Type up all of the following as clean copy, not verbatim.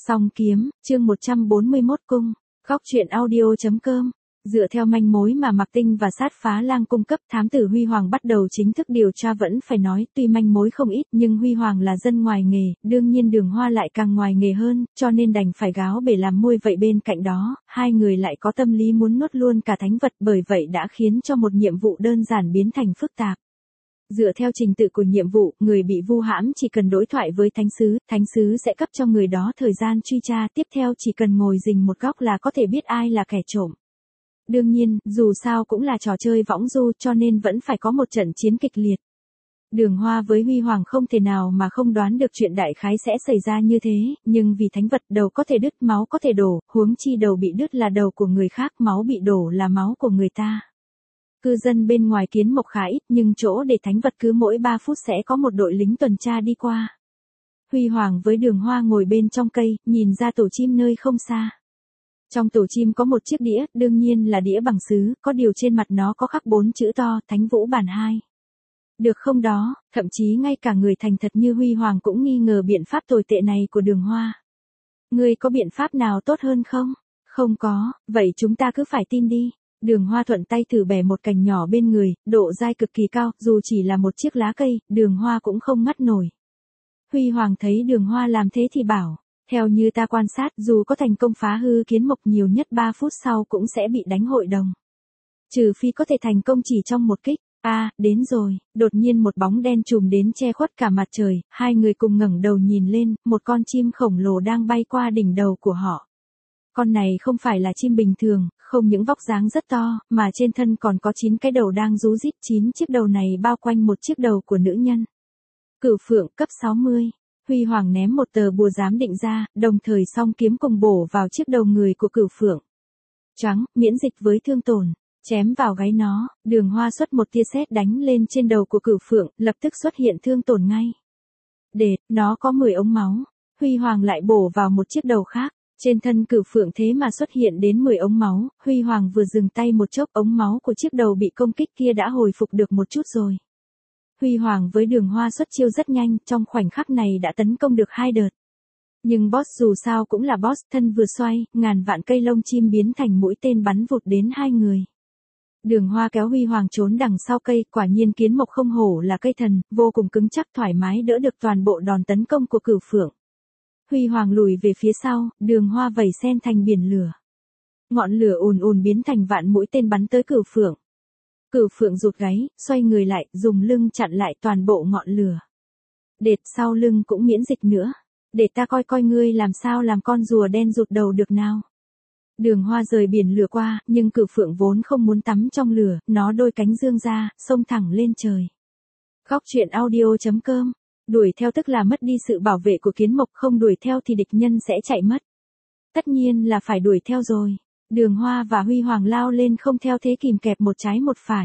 Song kiếm, chương 141 cung, góc truyện audio.com. Dựa theo manh mối mà Mạc Tinh và Sát Phá Lang cung cấp, thám tử Huy Hoàng bắt đầu chính thức điều tra. Vẫn phải nói, tuy manh mối không ít nhưng Huy Hoàng là dân ngoài nghề, đương nhiên Đường Hoa lại càng ngoài nghề hơn, cho nên đành phải gáo bể làm môi. Vậy bên cạnh đó, hai người lại có tâm lý muốn nuốt luôn cả thánh vật, bởi vậy đã khiến cho một nhiệm vụ đơn giản biến thành phức tạp. Dựa theo trình tự của nhiệm vụ, người bị vu hãm chỉ cần đối thoại với thánh sứ sẽ cấp cho người đó thời gian truy tra. Tiếp theo chỉ cần ngồi rình một góc là có thể biết ai là kẻ trộm. Đương nhiên, dù sao cũng là trò chơi võng du, cho nên vẫn phải có một trận chiến kịch liệt. Đường Hoa với Huy Hoàng không thể nào mà không đoán được chuyện đại khái sẽ xảy ra như thế, nhưng vì thánh vật, đầu có thể đứt, máu có thể đổ, huống chi đầu bị đứt là đầu của người khác, máu bị đổ là máu của người ta. Cư dân bên ngoài kiến mộc khá ít, nhưng chỗ để thánh vật cứ mỗi 3 phút sẽ có một đội lính tuần tra đi qua. Huy Hoàng với Đường Hoa ngồi bên trong cây, nhìn ra tổ chim nơi không xa. Trong tổ chim có một chiếc đĩa, đương nhiên là đĩa bằng sứ, có điều trên mặt nó có khắc 4 chữ to, Thánh Vũ Bản 2. Được không đó, thậm chí ngay cả người thành thật như Huy Hoàng cũng nghi ngờ biện pháp tồi tệ này của Đường Hoa. Ngươi có biện pháp nào tốt hơn không? Không có, vậy chúng ta cứ phải tin đi. Đường Hoa thuận tay thử bẻ một cành nhỏ bên người, độ dai cực kỳ cao, dù chỉ là một chiếc lá cây, Đường Hoa cũng không ngắt nổi. Huy Hoàng thấy Đường Hoa làm thế thì bảo, theo như ta quan sát, dù có thành công phá hư kiến mộc, nhiều nhất 3 phút sau cũng sẽ bị đánh hội đồng. Trừ phi có thể thành công chỉ trong một kích. Đến rồi, đột nhiên một bóng đen trùm đến che khuất cả mặt trời, hai người cùng ngẩng đầu nhìn lên, một con chim khổng lồ đang bay qua đỉnh đầu của họ. Con này không phải là chim bình thường, không những vóc dáng rất to, mà trên thân còn có 9 cái đầu đang rú rít, 9 chiếc đầu này bao quanh một chiếc đầu của nữ nhân. Cửu Phượng cấp 60. Huy Hoàng ném một tờ bùa giám định ra, đồng thời song kiếm cùng bổ vào chiếc đầu người của Cửu Phượng. Trắng, miễn dịch với thương tổn, chém vào gáy nó. Đường Hoa xuất một tia sét đánh lên trên đầu của Cửu Phượng, lập tức xuất hiện thương tổn ngay. Nó có 10 ống máu. Huy Hoàng lại bổ vào một chiếc đầu khác. Trên thân Cửu Phượng thế mà xuất hiện đến 10 ống máu. Huy Hoàng vừa dừng tay một chốc, ống máu của chiếc đầu bị công kích kia đã hồi phục được một chút rồi. Huy Hoàng với Đường Hoa xuất chiêu rất nhanh, trong khoảnh khắc này đã tấn công được 2 đợt. Nhưng boss dù sao cũng là boss, thân vừa xoay, ngàn vạn cây lông chim biến thành mũi tên bắn vụt đến hai người. Đường Hoa kéo Huy Hoàng trốn đằng sau cây, quả nhiên kiến mộc không hổ là cây thần, vô cùng cứng chắc, thoải mái đỡ được toàn bộ đòn tấn công của Cửu Phượng. Huy Hoàng lùi về phía sau, Đường Hoa vẩy sen thành biển lửa. Ngọn lửa ùn ùn biến thành vạn mũi tên bắn tới Cửu Phượng. Cửu Phượng rụt gáy, xoay người lại, dùng lưng chặn lại toàn bộ ngọn lửa. Sau lưng cũng miễn dịch nữa. Để ta coi coi ngươi làm sao làm con rùa đen rụt đầu được nào. Đường Hoa rời biển lửa qua, nhưng Cửu Phượng vốn không muốn tắm trong lửa, nó đôi cánh dương ra, xông thẳng lên trời. Góc truyện audio.com. Đuổi theo tức là mất đi sự bảo vệ của kiến mộc, không đuổi theo thì địch nhân sẽ chạy mất. Tất nhiên là phải đuổi theo rồi. Đường Hoa và Huy Hoàng lao lên không theo thế kìm kẹp một trái một phải.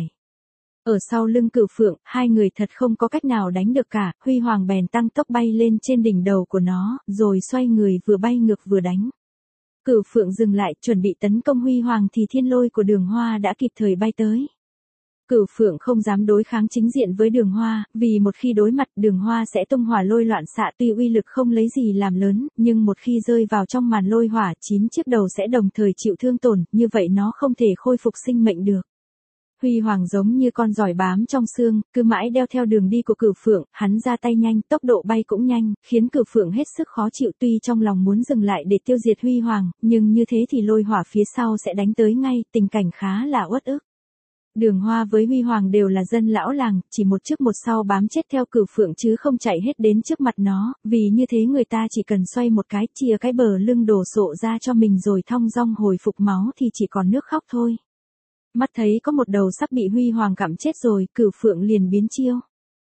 Ở sau lưng Cửu Phượng, hai người thật không có cách nào đánh được cả, Huy Hoàng bèn tăng tốc bay lên trên đỉnh đầu của nó, rồi xoay người vừa bay ngược vừa đánh. Cửu Phượng dừng lại, chuẩn bị tấn công Huy Hoàng thì thiên lôi của Đường Hoa đã kịp thời bay tới. Cửu Phượng không dám đối kháng chính diện với Đường Hoa, vì một khi đối mặt, Đường Hoa sẽ tung hỏa lôi loạn xạ, tuy uy lực không lấy gì làm lớn, nhưng một khi rơi vào trong màn lôi hỏa, 9 chiếc đầu sẽ đồng thời chịu thương tổn, như vậy nó không thể khôi phục sinh mệnh được. Huy Hoàng giống như con giỏi bám trong xương, cứ mãi đeo theo đường đi của Cửu Phượng, hắn ra tay nhanh, tốc độ bay cũng nhanh, khiến Cửu Phượng hết sức khó chịu. Tuy trong lòng muốn dừng lại để tiêu diệt Huy Hoàng, nhưng như thế thì lôi hỏa phía sau sẽ đánh tới ngay, tình cảnh khá là uất ức. Đường Hoa với Huy Hoàng đều là dân lão làng, chỉ một trước một sau bám chết theo Cửu Phượng chứ không chạy hết đến trước mặt nó, vì như thế người ta chỉ cần xoay một cái, chia cái bờ lưng đổ sộ ra cho mình rồi thong dong hồi phục máu thì chỉ còn nước khóc thôi. Mắt thấy có một đầu sắp bị Huy Hoàng cặm chết rồi, Cửu Phượng liền biến chiêu.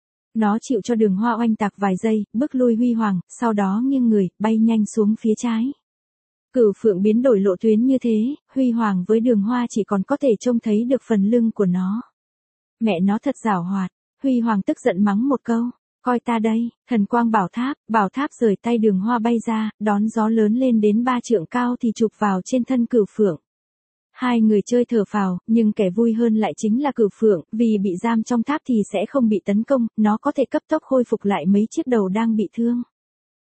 Nó chịu cho Đường Hoa oanh tạc vài giây, bước lui Huy Hoàng, sau đó nghiêng người, bay nhanh xuống phía trái. Cửu Phượng biến đổi lộ tuyến như thế, Huy Hoàng với Đường Hoa chỉ còn có thể trông thấy được phần lưng của nó. Mẹ nó thật giảo hoạt. Huy Hoàng tức giận mắng một câu, coi ta đây, thần quang bảo tháp rời tay Đường Hoa bay ra, đón gió lớn lên đến 3 trượng cao thì chụp vào trên thân Cửu Phượng. Hai người chơi thở phào, nhưng kẻ vui hơn lại chính là Cửu Phượng, vì bị giam trong tháp thì sẽ không bị tấn công, nó có thể cấp tốc khôi phục lại mấy chiếc đầu đang bị thương.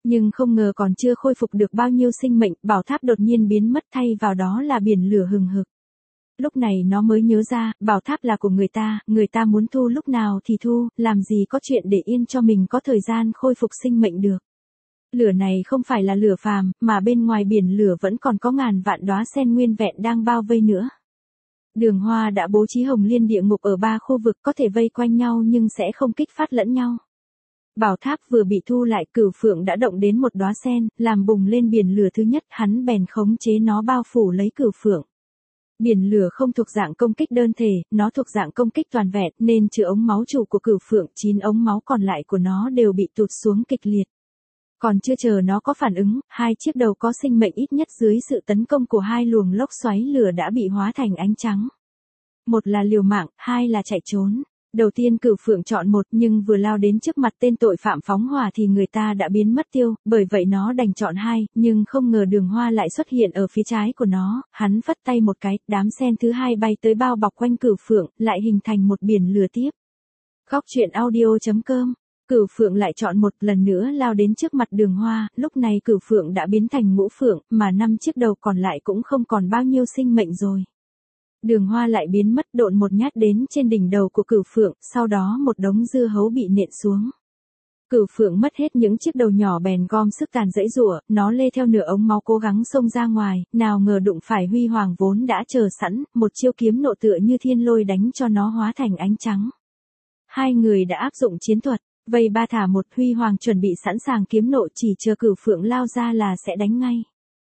Nhưng không ngờ còn chưa khôi phục được bao nhiêu sinh mệnh, bảo tháp đột nhiên biến mất thay vào đó là biển lửa hừng hực. Lúc này nó mới nhớ ra, bảo tháp là của người ta muốn thu lúc nào thì thu, làm gì có chuyện để yên cho mình có thời gian khôi phục sinh mệnh được. Lửa này không phải là lửa phàm, mà bên ngoài biển lửa vẫn còn có ngàn vạn đóa sen nguyên vẹn đang bao vây nữa. Đường Hoa đã bố trí Hồng Liên địa ngục ở 3 khu vực có thể vây quanh nhau nhưng sẽ không kích phát lẫn nhau. Bảo tháp vừa bị thu lại, Cửu Phượng đã động đến một đóa sen, làm bùng lên biển lửa thứ nhất, hắn bèn khống chế nó bao phủ lấy Cửu Phượng. Biển lửa không thuộc dạng công kích đơn thể, nó thuộc dạng công kích toàn vẹn, nên trừ ống máu chủ của Cửu Phượng, 9 ống máu còn lại của nó đều bị tụt xuống kịch liệt. Còn chưa chờ nó có phản ứng, 2 chiếc đầu có sinh mệnh ít nhất dưới sự tấn công của 2 luồng lốc xoáy lửa đã bị hóa thành ánh trắng. Một là liều mạng, 2 là chạy trốn. Đầu tiên Cửu Phượng chọn một, nhưng vừa lao đến trước mặt tên tội phạm phóng hỏa thì người ta đã biến mất tiêu, bởi vậy nó đành chọn 2, nhưng không ngờ Đường Hoa lại xuất hiện ở phía trái của nó, hắn phất tay một cái, đám sen thứ 2 bay tới bao bọc quanh Cửu Phượng, lại hình thành một biển lửa tiếp. Góc truyện audio.com. Cửu Phượng lại chọn một lần nữa lao đến trước mặt Đường Hoa, lúc này Cửu Phượng đã biến thành Ngũ Phượng, mà 5 chiếc đầu còn lại cũng không còn bao nhiêu sinh mệnh rồi. Đường Hoa lại biến mất, độn một nhát đến trên đỉnh đầu của Cửu Phượng, sau đó một đống dưa hấu bị nện xuống. Cửu Phượng mất hết những chiếc đầu nhỏ bèn gom sức tàn giãy giụa, nó lê theo nửa ống máu cố gắng xông ra ngoài, nào ngờ đụng phải Huy Hoàng vốn đã chờ sẵn, một chiêu kiếm nộ tựa như thiên lôi đánh cho nó hóa thành ánh trắng. Hai người đã áp dụng chiến thuật, vây 3 thả 1, Huy Hoàng chuẩn bị sẵn sàng kiếm nộ, chỉ chờ Cửu Phượng lao ra là sẽ đánh ngay.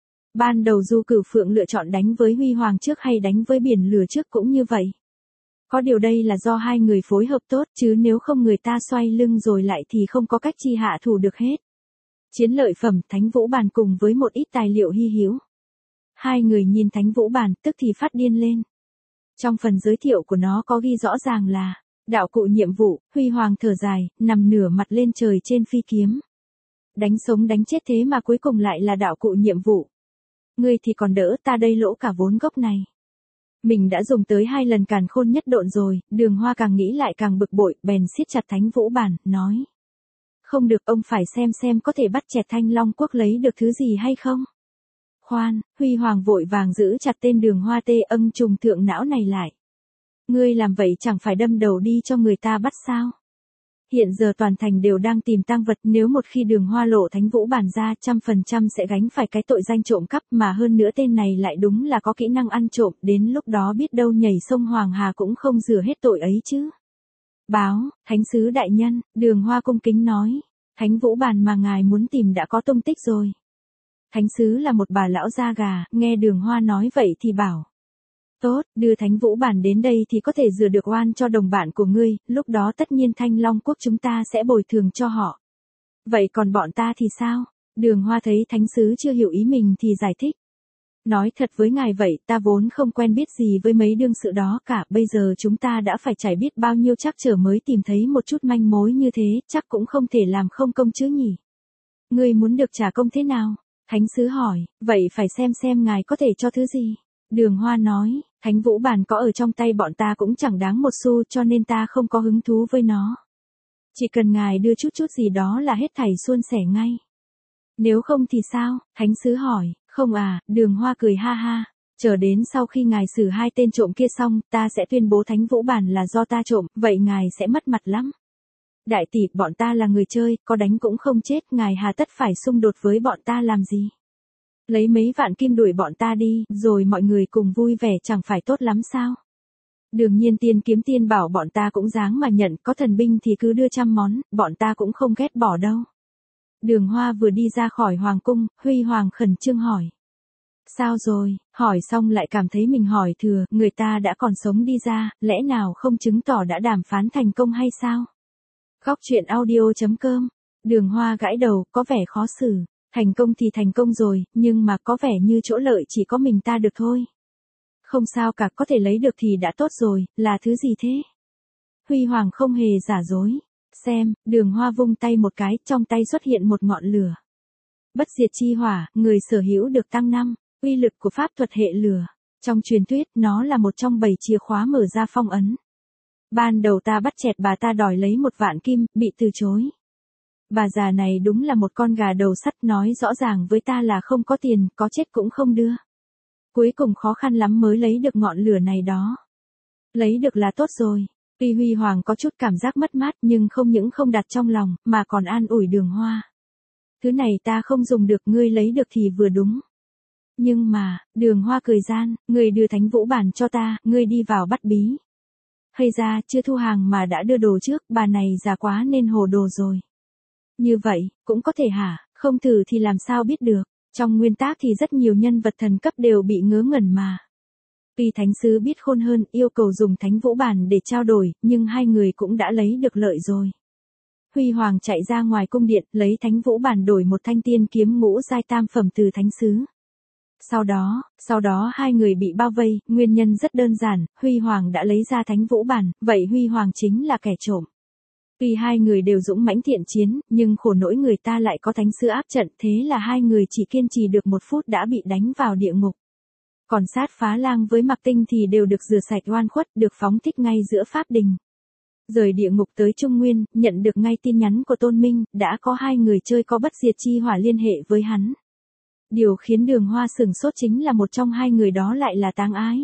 Ban đầu dù Cửu Phượng lựa chọn đánh với Huy Hoàng trước hay đánh với biển lửa trước cũng như vậy. Có điều đây là do 2 người phối hợp tốt, chứ nếu không người ta xoay lưng rồi lại thì không có cách chi hạ thủ được hết. Chiến lợi phẩm Thánh Vũ Bàn cùng với một ít tài liệu hy hữu. 2 người nhìn Thánh Vũ Bàn tức thì phát điên lên. Trong phần giới thiệu của nó có ghi rõ ràng là đạo cụ nhiệm vụ, Huy Hoàng thở dài, nằm nửa mặt lên trời trên phi kiếm. Đánh sống đánh chết thế mà cuối cùng lại là đạo cụ nhiệm vụ. Ngươi thì còn đỡ, ta đây lỗ cả vốn gốc này. Mình đã dùng tới 2 lần càn khôn nhất độn rồi, Đường Hoa càng nghĩ lại càng bực bội, bèn siết chặt Thánh Vũ Bàn, nói. Không được, ông phải xem có thể bắt chẹt Thanh Long Quốc lấy được thứ gì hay không. Khoan, Huy Hoàng vội vàng giữ chặt tên Đường Hoa tê âng trùng thượng não này lại. Ngươi làm vậy chẳng phải đâm đầu đi cho người ta bắt sao? Hiện giờ toàn thành đều đang tìm tang vật, nếu một khi Đường Hoa lộ Thánh Vũ Bàn ra, 100% sẽ gánh phải cái tội danh trộm cắp, mà hơn nữa tên này lại đúng là có kỹ năng ăn trộm, đến lúc đó biết đâu nhảy sông Hoàng Hà cũng không rửa hết tội ấy chứ. Báo, Thánh sứ đại nhân, Đường Hoa cung kính nói, Thánh Vũ Bàn mà ngài muốn tìm đã có tung tích rồi. Thánh sứ là một bà lão da gà, nghe Đường Hoa nói vậy thì bảo. Tốt, đưa Thánh Vũ Bàn đến đây thì có thể rửa được oan cho đồng bạn của ngươi, lúc đó tất nhiên Thanh Long Quốc chúng ta sẽ bồi thường cho họ. Vậy còn bọn ta thì sao? Đường Hoa thấy thánh sứ chưa hiểu ý mình thì giải thích. Nói thật với ngài vậy, ta vốn không quen biết gì với mấy đương sự đó cả, bây giờ chúng ta đã phải trải biết bao nhiêu trắc trở mới tìm thấy một chút manh mối như thế, chắc cũng không thể làm không công chứ nhỉ. Ngươi muốn được trả công thế nào? Thánh sứ hỏi, vậy phải xem ngài có thể cho thứ gì. Đường Hoa nói, Thánh Vũ Bàn có ở trong tay bọn ta cũng chẳng đáng một xu, cho nên ta không có hứng thú với nó. Chỉ cần ngài đưa chút gì đó là hết thảy suôn sẻ ngay. Nếu không thì sao? Thánh sứ hỏi, không à, Đường Hoa cười ha ha. Chờ đến sau khi ngài xử 2 tên trộm kia xong, ta sẽ tuyên bố Thánh Vũ Bàn là do ta trộm, vậy ngài sẽ mất mặt lắm. Đại tỷ, bọn ta là người chơi, có đánh cũng không chết, ngài hà tất phải xung đột với bọn ta làm gì? Lấy mấy vạn kim đuổi bọn ta đi, rồi mọi người cùng vui vẻ chẳng phải tốt lắm sao? Đương nhiên Tiên Kiếm Tiên bảo bọn ta cũng dáng mà nhận, có thần binh thì cứ đưa 100 món, bọn ta cũng không ghét bỏ đâu. Đường Hoa vừa đi ra khỏi hoàng cung, Huy Hoàng khẩn trương hỏi. Sao rồi? Hỏi xong lại cảm thấy mình hỏi thừa, người ta đã còn sống đi ra, lẽ nào không chứng tỏ đã đàm phán thành công hay sao? Góc truyện audio.com. Đường Hoa gãi đầu, có vẻ khó xử. Thành công thì thành công rồi, nhưng mà có vẻ như chỗ lợi chỉ có mình ta được thôi. Không sao cả, có thể lấy được thì đã tốt rồi, là thứ gì thế? Huy Hoàng không hề giả dối. Xem, Đường Hoa vung tay một cái, trong tay xuất hiện một ngọn lửa. Bất diệt chi hỏa, người sở hữu được tăng 5, uy lực của pháp thuật hệ lửa. Trong truyền thuyết, nó là một trong 7 chìa khóa mở ra phong ấn. Ban đầu ta bắt chẹt bà ta đòi lấy 1 vạn kim, bị từ chối. Bà già này đúng là một con gà đầu sắt, nói rõ ràng với ta là không có tiền, có chết cũng không đưa. Cuối cùng khó khăn lắm mới lấy được ngọn lửa này đó. Lấy được là tốt rồi. Tuy Huy Hoàng có chút cảm giác mất mát nhưng không những không đặt trong lòng, mà còn an ủi Đường Hoa. Thứ này ta không dùng được, ngươi lấy được thì vừa đúng. Nhưng mà, Đường Hoa cười gian, ngươi đưa Thánh Vũ Bản cho ta, ngươi đi vào bắt bí. Hay ra, chưa thu hàng mà đã đưa đồ trước, bà này già quá nên hồ đồ rồi. Như vậy, cũng có thể hả, không thử thì làm sao biết được. Trong nguyên tác thì rất nhiều nhân vật thần cấp đều bị ngớ ngẩn mà. Tuy thánh sứ biết khôn hơn, yêu cầu dùng Thánh Vũ Bản để trao đổi, nhưng hai người cũng đã lấy được lợi rồi. Huy Hoàng chạy ra ngoài cung điện, lấy Thánh Vũ Bản đổi một thanh tiên kiếm ngũ giai tam phẩm từ thánh sứ. Sau đó hai người bị bao vây, nguyên nhân rất đơn giản, Huy Hoàng đã lấy ra Thánh Vũ Bản, vậy Huy Hoàng chính là kẻ trộm. Tuy hai người đều dũng mãnh thiện chiến, nhưng khổ nỗi người ta lại có thánh sứ áp trận, thế là hai người chỉ kiên trì được 1 phút đã bị đánh vào địa ngục. Còn Sát Phá Lang với Mạc Tinh thì đều được rửa sạch oan khuất, được phóng thích ngay giữa pháp đình. Rời địa ngục tới Trung Nguyên, nhận được ngay tin nhắn của Tôn Minh, đã có hai người chơi có bất diệt chi hỏa liên hệ với hắn. Điều khiến Đường Hoa sửng sốt chính là một trong hai người đó lại là Táng Ái.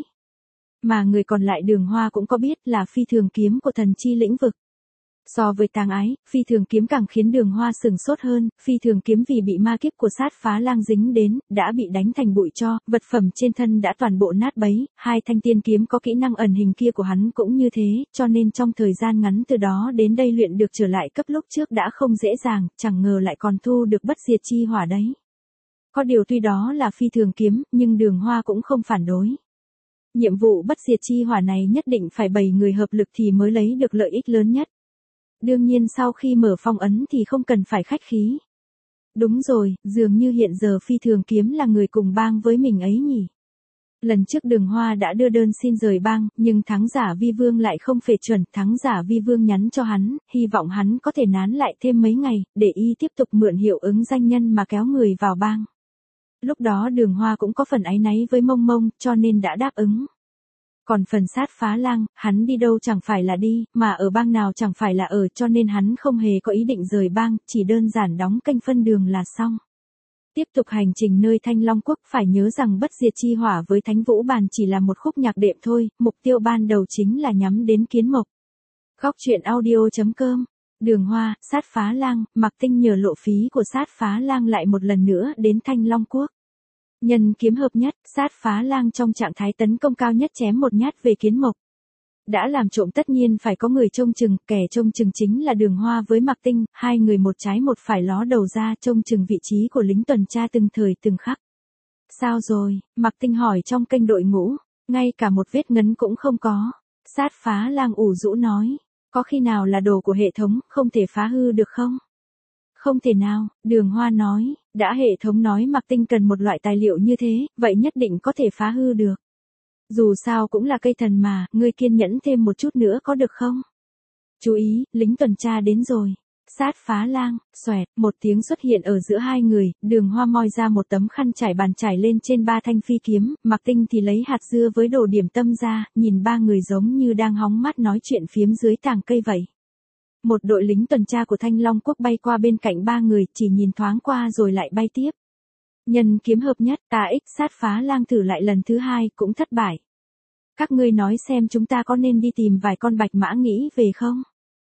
Mà người còn lại Đường Hoa cũng có biết là phi thường kiếm của thần chi lĩnh vực. So với Táng Ái, phi thường kiếm càng khiến Đường Hoa sửng sốt hơn, phi thường kiếm vì bị ma kiếp của Sát Phá Lang dính đến, đã bị đánh thành bụi tro, vật phẩm trên thân đã toàn bộ nát bấy, hai thanh tiên kiếm có kỹ năng ẩn hình kia của hắn cũng như thế, cho nên trong thời gian ngắn từ đó đến đây luyện được trở lại cấp lúc trước đã không dễ dàng, chẳng ngờ lại còn thu được bất diệt chi hỏa đấy. Có điều tuy đó là phi thường kiếm, nhưng Đường Hoa cũng không phản đối. Nhiệm vụ bất diệt chi hỏa này nhất định phải 7 người hợp lực thì mới lấy được lợi ích lớn nhất. Đương nhiên sau khi mở phong ấn thì không cần phải khách khí. Đúng rồi, dường như hiện giờ phi thường kiếm là người cùng bang với mình ấy nhỉ. Lần trước Đường Hoa đã đưa đơn xin rời bang, nhưng thắng giả Vi Vương lại không phê chuẩn, thắng giả Vi Vương nhắn cho hắn, hy vọng hắn có thể nán lại thêm mấy ngày, để y tiếp tục mượn hiệu ứng danh nhân mà kéo người vào bang. Lúc đó Đường Hoa cũng có phần áy náy với Mông Mông, cho nên đã đáp ứng. Còn phần Sát Phá Lang, hắn đi đâu chẳng phải là đi, mà ở bang nào chẳng phải là ở, cho nên hắn không hề có ý định rời bang, chỉ đơn giản đóng kênh phân đường là xong. Tiếp tục hành trình nơi Thanh Long Quốc, phải nhớ rằng bất diệt chi hỏa với Thánh Vũ Bàn chỉ là một khúc nhạc đệm thôi, mục tiêu ban đầu chính là nhắm đến Kiến Mộc. Góc truyện audio.com. Đường Hoa, Sát Phá Lang, Mạc Tinh nhờ lộ phí của Sát Phá Lang lại một lần nữa đến Thanh Long Quốc. Nhân kiếm hợp nhất, Sát Phá Lang trong trạng thái tấn công cao nhất chém một nhát về Kiến Mộc. Đã làm trộm tất nhiên phải có người trông chừng, kẻ trông chừng chính là Đường Hoa với Mạc Tinh, hai người một trái một phải ló đầu ra trông chừng vị trí của lính tuần tra từng thời từng khắc. Sao rồi? Mạc Tinh hỏi trong kênh đội ngũ, ngay cả một vết ngấn cũng không có. Sát Phá Lang ủ rũ nói, có khi nào là đồ của hệ thống, không thể phá hư được không? Không thể nào, Đường Hoa nói, đã hệ thống nói Mạc Tinh cần một loại tài liệu như thế, vậy nhất định có thể phá hư được. Dù sao cũng là cây thần mà, ngươi kiên nhẫn thêm một chút nữa có được không? Chú ý, lính tuần tra đến rồi. Sát Phá Lang, xoẹt, một tiếng xuất hiện ở giữa hai người, Đường Hoa moi ra một tấm khăn trải bàn trải lên trên 3 thanh phi kiếm, Mạc Tinh thì lấy hạt dưa với đồ điểm tâm ra, nhìn ba người giống như đang hóng mát nói chuyện phiếm dưới tàng cây vậy. Một đội lính tuần tra của Thanh Long Quốc bay qua bên cạnh ba người, chỉ nhìn thoáng qua rồi lại bay tiếp. Nhân kiếm hợp nhất, Sát Phá Lang thử lại lần thứ hai, cũng thất bại. Các ngươi nói xem chúng ta có nên đi tìm vài con bạch mã nghĩ về không?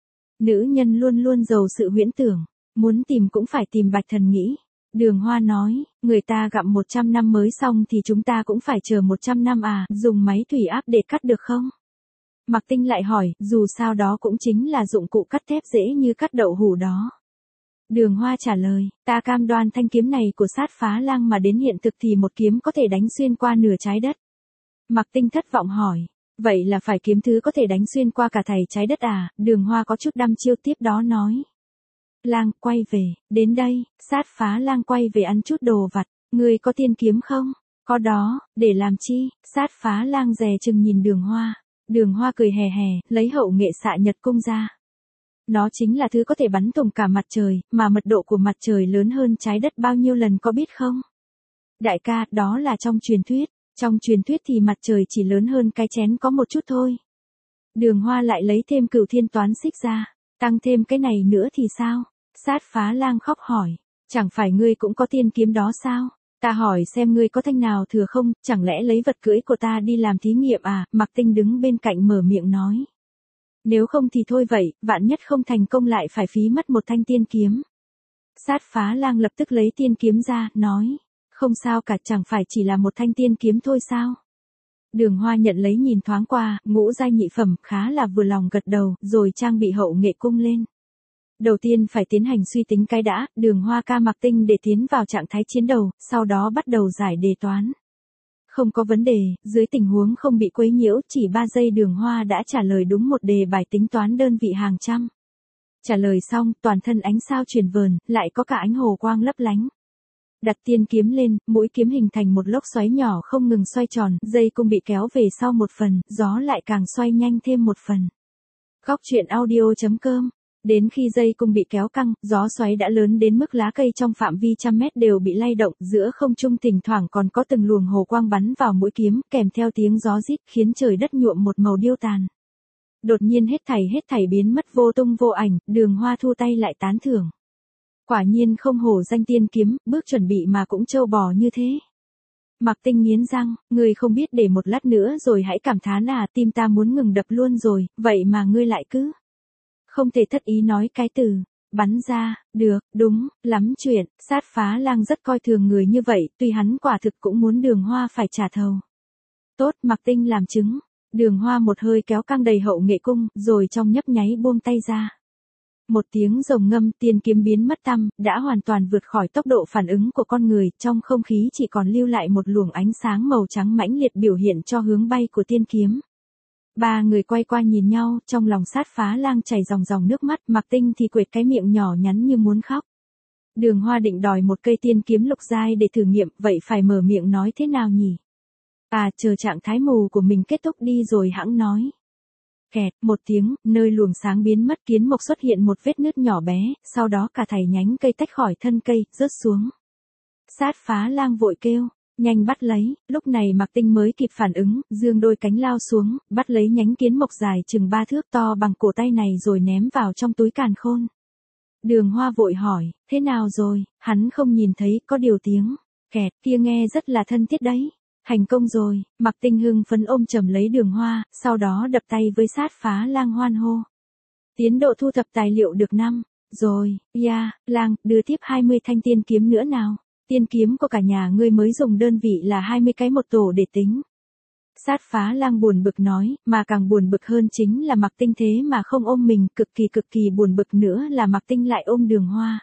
Nữ nhân luôn luôn giàu sự huyễn tưởng, muốn tìm cũng phải tìm bạch thần nghĩ. Đường Hoa nói, người ta gặm 100 năm mới xong thì chúng ta cũng phải chờ 100 năm à, dùng máy thủy áp để cắt được không? Mạc Tinh lại hỏi, dù sao đó cũng chính là dụng cụ cắt thép dễ như cắt đậu hủ đó. Đường Hoa trả lời, ta cam đoan thanh kiếm này của Sát Phá Lang mà đến hiện thực thì một kiếm có thể đánh xuyên qua nửa trái đất. Mạc Tinh thất vọng hỏi, vậy là phải kiếm thứ có thể đánh xuyên qua cả thảy trái đất à? Đường Hoa có chút đăm chiêu tiếp đó nói. Lang, quay về, đến đây. Sát Phá Lang quay về ăn chút đồ vặt, ngươi có tiên kiếm không? Có đó, để làm chi? Sát Phá Lang dè chừng nhìn Đường Hoa. Đường Hoa cười hè hè, lấy hậu nghệ xạ nhật cung ra. Nó chính là thứ có thể bắn thủng cả mặt trời, mà mật độ của mặt trời lớn hơn trái đất bao nhiêu lần có biết không? Đại ca, đó là trong truyền thuyết. Trong truyền thuyết thì mặt trời chỉ lớn hơn cái chén có một chút thôi. Đường Hoa lại lấy thêm Cửu Thiên Toán Xích ra. Tăng thêm cái này nữa thì sao? Sát phá lang khóc hỏi, chẳng phải ngươi cũng có tiên kiếm đó sao? Ta hỏi xem ngươi có thanh nào thừa không, chẳng lẽ lấy vật cưỡi của ta đi làm thí nghiệm à? Mạc Tinh đứng bên cạnh mở miệng nói. Nếu không thì thôi vậy, vạn nhất không thành công lại phải phí mất một thanh tiên kiếm. Sát phá lang lập tức lấy tiên kiếm ra, nói. Không sao cả, chẳng phải chỉ là một thanh tiên kiếm thôi sao? Đường Hoa nhận lấy nhìn thoáng qua, ngũ giai nhị phẩm, khá là vừa lòng gật đầu, rồi trang bị hậu nghệ cung lên. Đầu tiên phải tiến hành suy tính cái đã, Đường Hoa ca Mạc Tinh để tiến vào trạng thái chiến đầu, sau đó bắt đầu giải đề toán. Không có vấn đề, dưới tình huống không bị quấy nhiễu, chỉ 3 giây Đường Hoa đã trả lời đúng một đề bài tính toán đơn vị hàng trăm. Trả lời xong, toàn thân ánh sao chuyển vờn, lại có cả ánh hồ quang lấp lánh. Đặt tiên kiếm lên, mũi kiếm hình thành một lốc xoáy nhỏ không ngừng xoay tròn, dây cung bị kéo về sau một phần, gió lại càng xoay nhanh thêm một phần. Góc truyện audio.com. Đến khi dây cung bị kéo căng, gió xoáy đã lớn đến mức lá cây trong phạm vi trăm mét đều bị lay động, giữa không trung thỉnh thoảng còn có từng luồng hồ quang bắn vào mũi kiếm, kèm theo tiếng gió rít, khiến trời đất nhuộm một màu điêu tàn. Đột nhiên hết thảy biến mất vô tung vô ảnh, Đường Hoa thu tay lại tán thưởng. Quả nhiên không hổ danh tiên kiếm, bước chuẩn bị mà cũng trâu bò như thế. Mạc Tinh nghiến răng, ngươi không biết để một lát nữa rồi hãy cảm thán à, tim ta muốn ngừng đập luôn rồi, vậy mà ngươi lại cứ. Không thể thất ý nói cái từ, bắn ra, được, đúng, lắm chuyện, sát phá lang rất coi thường người như vậy, tuy hắn quả thực cũng muốn Đường Hoa phải trả thầu. Tốt, Mạc Tinh làm chứng, Đường Hoa một hơi kéo căng đầy hậu nghệ cung, rồi trong nhấp nháy buông tay ra. Một tiếng rồng ngâm, tiên kiếm biến mất tăm, đã hoàn toàn vượt khỏi tốc độ phản ứng của con người, trong không khí chỉ còn lưu lại một luồng ánh sáng màu trắng mãnh liệt biểu hiện cho hướng bay của tiên kiếm. Ba người quay qua nhìn nhau, trong lòng sát phá lang chảy dòng dòng nước mắt, Mạc Tinh thì quệt cái miệng nhỏ nhắn như muốn khóc. Đường Hoa định đòi một cây tiên kiếm lục giai để thử nghiệm, vậy phải mở miệng nói thế nào nhỉ? À, chờ trạng thái mù của mình kết thúc đi rồi hẵng nói. Kẹt, một tiếng, nơi luồng sáng biến mất, kiến mộc xuất hiện một vết nứt nhỏ bé, sau đó cả thảy nhánh cây tách khỏi thân cây, rớt xuống. Sát phá lang vội kêu, nhanh bắt lấy, lúc này Mạc Tinh mới kịp phản ứng, giương đôi cánh lao xuống, bắt lấy nhánh kiến mộc dài chừng 3 thước to bằng cổ tay này rồi ném vào trong túi càn khôn. Đường Hoa vội hỏi, thế nào rồi, hắn không nhìn thấy, có điều tiếng, kẹt kia nghe rất là thân thiết đấy. Thành công rồi, Mạc Tinh hưng phấn ôm chầm lấy Đường Hoa, sau đó đập tay với sát phá lang hoan hô. Tiến độ thu thập tài liệu được 5, rồi, lang, đưa tiếp 20 thanh tiên kiếm nữa nào. Tiên kiếm của cả nhà ngươi mới dùng đơn vị là 20 cái một tổ để tính. Sát phá lang buồn bực nói, mà càng buồn bực hơn chính là Mạc Tinh thế mà không ôm mình, cực kỳ buồn bực nữa là Mạc Tinh lại ôm Đường Hoa.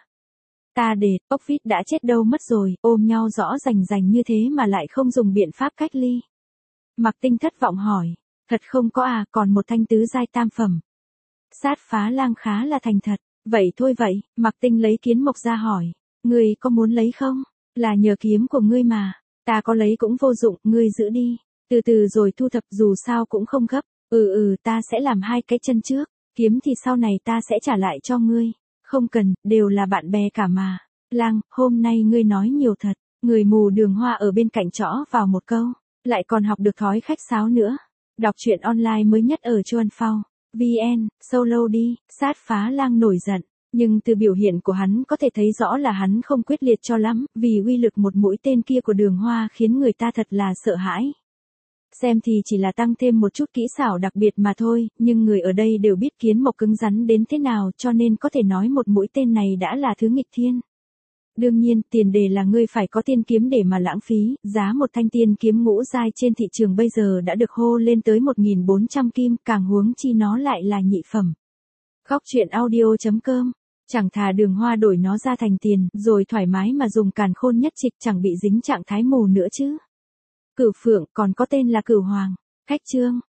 Ta để, ốc vít đã chết đâu mất rồi, ôm nhau rõ rành như thế mà lại không dùng biện pháp cách ly. Mạc Tinh thất vọng hỏi, thật không có à, còn một thanh tứ giai tam phẩm. Sát phá lang khá là thành thật, vậy thôi vậy, Mạc Tinh lấy kiến mộc ra hỏi, ngươi có muốn lấy không? Là nhờ kiếm của ngươi mà, ta có lấy cũng vô dụng, ngươi giữ đi, từ từ rồi thu thập dù sao cũng không gấp, ta sẽ làm 2 cái chân trước, kiếm thì sau này ta sẽ trả lại cho ngươi. Không cần, đều là bạn bè cả mà. Lang, hôm nay ngươi nói nhiều thật, người mù Đường Hoa ở bên cạnh trõ vào một câu, lại còn học được thói khách sáo nữa. Đọc truyện online mới nhất ở Chuan Phao, VN, solo đi, sát phá lang nổi giận, nhưng từ biểu hiện của hắn có thể thấy rõ là hắn không quyết liệt cho lắm, vì uy lực một mũi tên kia của Đường Hoa khiến người ta thật là sợ hãi. Xem thì chỉ là tăng thêm một chút kỹ xảo đặc biệt mà thôi, nhưng người ở đây đều biết kiến mộc cứng rắn đến thế nào cho nên có thể nói một mũi tên này đã là thứ nghịch thiên. Đương nhiên, tiền đề là ngươi phải có tiên kiếm để mà lãng phí, giá một thanh tiên kiếm ngũ giai trên thị trường bây giờ đã được hô lên tới 1.400 kim, càng huống chi nó lại là nhị phẩm. Góc truyện audio.com, chẳng thà Đường Hoa đổi nó ra thành tiền, rồi thoải mái mà dùng càn khôn nhất trịch chẳng bị dính trạng thái mù nữa chứ. Cửu Phượng còn có tên là Cửu Hoàng. Khách chương.